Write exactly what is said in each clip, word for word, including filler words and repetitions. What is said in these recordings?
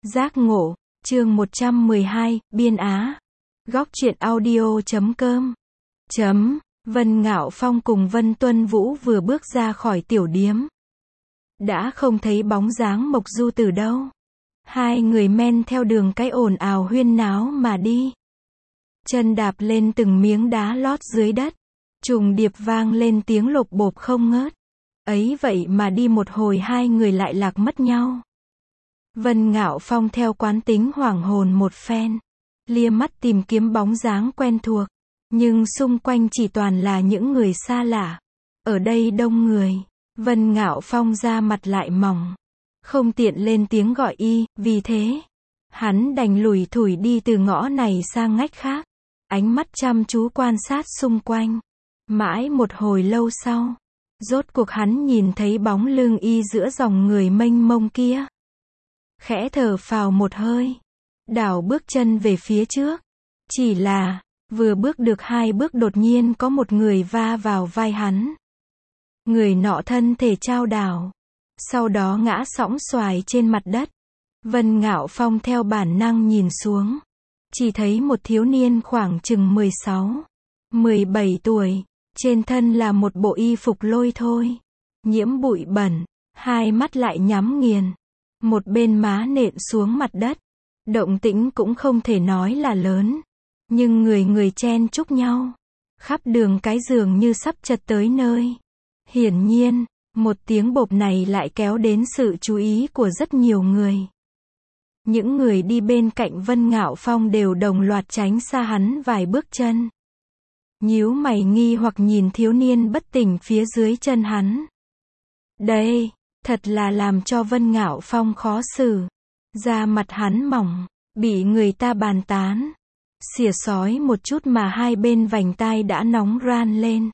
Giác ngộ, chương một trăm mười hai, Biên Á. Góc truyện audio chấm com. Chấm. Vân Ngạo Phong cùng Vân Tuân Vũ vừa bước ra khỏi tiểu điếm. Đã không thấy bóng dáng Mộc Du từ đâu. Hai người men theo đường cái ồn ào huyên náo mà đi. Chân đạp lên từng miếng đá lót dưới đất. Trùng điệp vang lên tiếng lộp bộp không ngớt. Ấy vậy mà đi một hồi hai người lại lạc mất nhau. Vân Ngạo Phong theo quán tính hoảng hồn một phen. Lia mắt tìm kiếm bóng dáng quen thuộc. Nhưng xung quanh chỉ toàn là những người xa lạ. Ở đây đông người. Vân Ngạo Phong ra mặt lại mỏng. Không tiện lên tiếng gọi y, vì thế. Hắn đành lủi thủi đi từ ngõ này sang ngách khác. Ánh mắt chăm chú quan sát xung quanh. Mãi một hồi lâu sau. Rốt cuộc hắn nhìn thấy bóng lưng y giữa dòng người mênh mông kia. Khẽ thở phào một hơi. Đảo bước chân về phía trước. Chỉ là, vừa bước được hai bước đột nhiên có một người va vào vai hắn. Người nọ thân thể chao đảo. Sau đó ngã sõng xoài trên mặt đất. Vân Ngạo Phong theo bản năng nhìn xuống. Chỉ thấy một thiếu niên khoảng chừng mười sáu, mười bảy tuổi. Trên thân là một bộ y phục lôi thôi. Nhiễm bụi bẩn. Hai mắt lại nhắm nghiền. Một bên má nện xuống mặt đất. Động tĩnh cũng không thể nói là lớn. Nhưng người người chen chúc nhau. Khắp đường cái dường như sắp chật tới nơi. Hiển nhiên, một tiếng bộp này lại kéo đến sự chú ý của rất nhiều người. Những người đi bên cạnh Vân Ngạo Phong đều đồng loạt tránh xa hắn vài bước chân. Nhíu mày nghi hoặc nhìn thiếu niên bất tỉnh phía dưới chân hắn. Đây, thật là làm cho Vân Ngạo Phong khó xử. Da mặt hắn mỏng, bị người ta bàn tán. Xỉa xói một chút mà hai bên vành tai đã nóng ran lên.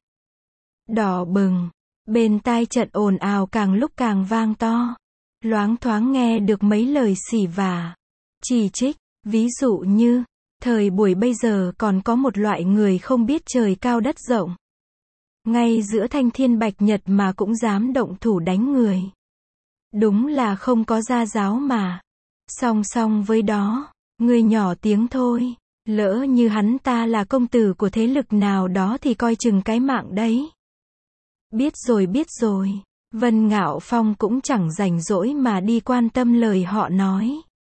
Đỏ bừng, bên tai trận ồn ào càng lúc càng vang to. Loáng thoáng nghe được mấy lời xỉ vả, chỉ trích, ví dụ như, thời buổi bây giờ còn có một loại người không biết trời cao đất rộng. Ngay giữa thanh thiên bạch nhật mà cũng dám động thủ đánh người. Đúng là không có gia giáo mà. Song song với đó, người nhỏ tiếng thôi. Lỡ như hắn ta là công tử của thế lực nào đó thì coi chừng cái mạng đấy. Biết rồi biết rồi. Vân Ngạo Phong cũng chẳng rảnh rỗi mà đi quan tâm lời họ nói.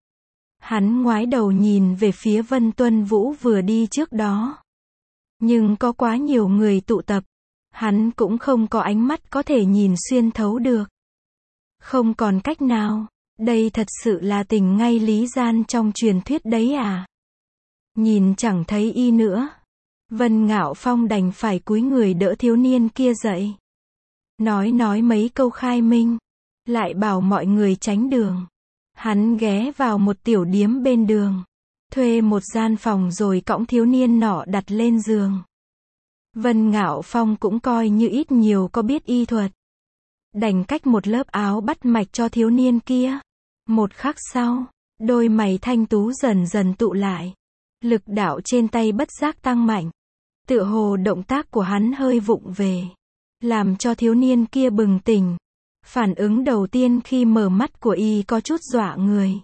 Hắn ngoái đầu nhìn về phía Vân Tuân Vũ vừa đi trước đó. Nhưng có quá nhiều người tụ tập. Hắn cũng không có ánh mắt có thể nhìn xuyên thấu được. Không còn cách nào. Đây thật sự là tình ngay lý gian trong truyền thuyết đấy à. Nhìn chẳng thấy y nữa. Vân Ngạo Phong đành phải cúi người đỡ thiếu niên kia dậy. Nói nói mấy câu khai minh. Lại bảo mọi người tránh đường. Hắn ghé vào một tiểu điếm bên đường. Thuê một gian phòng rồi cõng thiếu niên nọ đặt lên giường. Vân Ngạo Phong cũng coi như ít nhiều có biết y thuật. Đành cách một lớp áo bắt mạch cho thiếu niên kia. Một khắc sau, đôi mày thanh tú dần dần tụ lại. Lực đạo trên tay bất giác tăng mạnh. Tựa hồ động tác của hắn hơi vụng về. Làm cho thiếu niên kia bừng tỉnh. Phản ứng đầu tiên khi mở mắt của y có chút dọa người.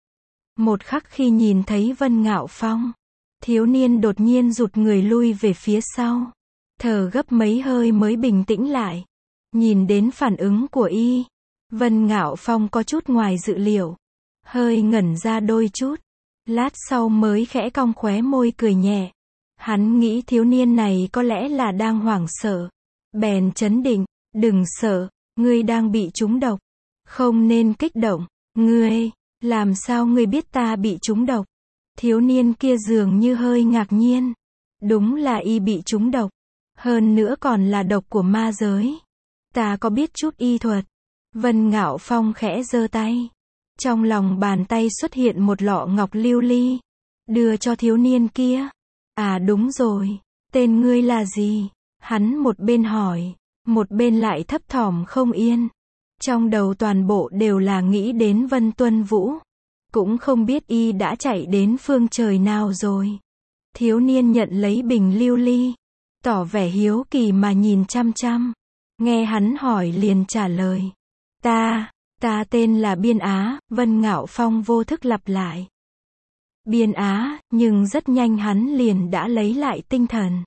Một khắc khi nhìn thấy Vân Ngạo Phong, thiếu niên đột nhiên rụt người lui về phía sau. Thở gấp mấy hơi mới bình tĩnh lại. Nhìn đến phản ứng của y, Vân Ngạo Phong có chút ngoài dự liệu. Hơi ngẩn ra đôi chút. Lát sau mới khẽ cong khóe môi cười nhẹ. Hắn nghĩ thiếu niên này có lẽ là đang hoảng sợ. Bèn trấn định, đừng sợ, ngươi đang bị trúng độc. Không nên kích động, ngươi, làm sao ngươi biết ta bị trúng độc? Thiếu niên kia dường như hơi ngạc nhiên. Đúng là y bị trúng độc. Hơn nữa còn là độc của ma giới. Ta có biết chút y thuật. Vân Ngạo Phong khẽ giơ tay. Trong lòng bàn tay xuất hiện một lọ ngọc lưu ly. Đưa cho thiếu niên kia. À đúng rồi. Tên ngươi là gì? Hắn một bên hỏi. Một bên lại thấp thỏm không yên. Trong đầu toàn bộ đều là nghĩ đến Vân Tuân Vũ. Cũng không biết y đã chạy đến phương trời nào rồi. Thiếu niên nhận lấy bình lưu ly. Tỏ vẻ hiếu kỳ mà nhìn chăm chăm. Nghe hắn hỏi liền trả lời. Ta, Ta tên là Biên Á, Vân Ngạo Phong vô thức lặp lại. Biên Á, nhưng rất nhanh hắn liền đã lấy lại tinh thần.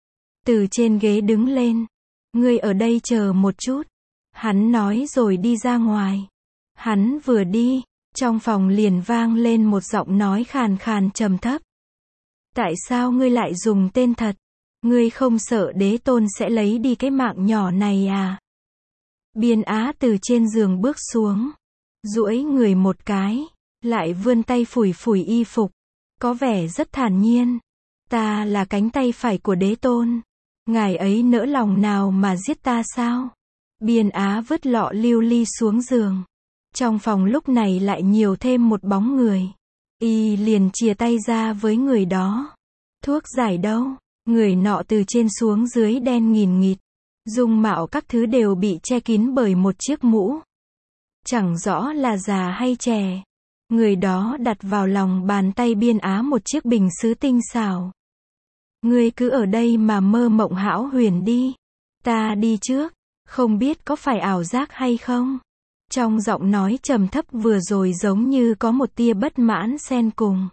Từ trên ghế đứng lên. Ngươi ở đây chờ một chút. Hắn nói rồi đi ra ngoài. Hắn vừa đi, trong phòng liền vang lên một giọng nói khàn khàn trầm thấp. Tại sao ngươi lại dùng tên thật? Ngươi không sợ đế tôn sẽ lấy đi cái mạng nhỏ này à? Biên Á từ trên giường bước xuống, duỗi người một cái, lại vươn tay phủi phủi y phục, có vẻ rất thản nhiên. Ta là cánh tay phải của đế tôn. Ngài ấy nỡ lòng nào mà giết ta sao? Biên Á vứt lọ lưu ly xuống giường. Trong phòng lúc này lại nhiều thêm một bóng người. Y liền chìa tay ra với người đó. Thuốc giải đâu? Người nọ từ trên xuống dưới đen nghìn nghịt. Dung mạo các thứ đều bị che kín bởi một chiếc mũ. Chẳng rõ là già hay trẻ. Người đó đặt vào lòng bàn tay Biên Á một chiếc bình sứ tinh xảo. Ngươi cứ ở đây mà mơ mộng hão huyền đi. Ta đi trước. Không biết có phải ảo giác hay không? Trong giọng nói trầm thấp vừa rồi giống như có một tia bất mãn xen cùng.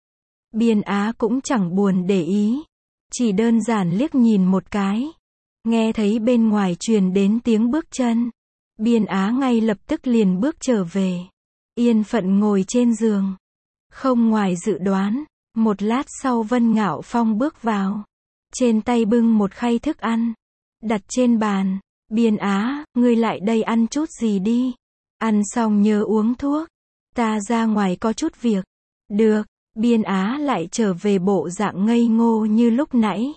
Biên Á cũng chẳng buồn để ý. Chỉ đơn giản liếc nhìn một cái. Nghe thấy bên ngoài truyền đến tiếng bước chân. Biên Á ngay lập tức liền bước trở về. Yên phận ngồi trên giường. Không ngoài dự đoán, một lát sau Vân Ngạo Phong bước vào. Trên tay bưng một khay thức ăn. Đặt trên bàn. Biên Á, ngươi lại đây ăn chút gì đi. Ăn xong nhớ uống thuốc. Ta ra ngoài có chút việc. Được, Biên Á lại trở về bộ dạng ngây ngô như lúc nãy.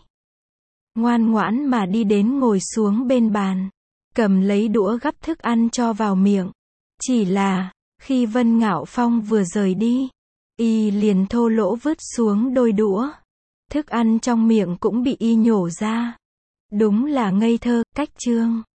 Ngoan ngoãn mà đi đến ngồi xuống bên bàn. Cầm lấy đũa gắp thức ăn cho vào miệng. Chỉ là, khi Vân Ngạo Phong vừa rời đi, y liền thô lỗ vứt xuống đôi đũa. Thức ăn trong miệng cũng bị y nhổ ra. Đúng là ngây thơ, cách chương.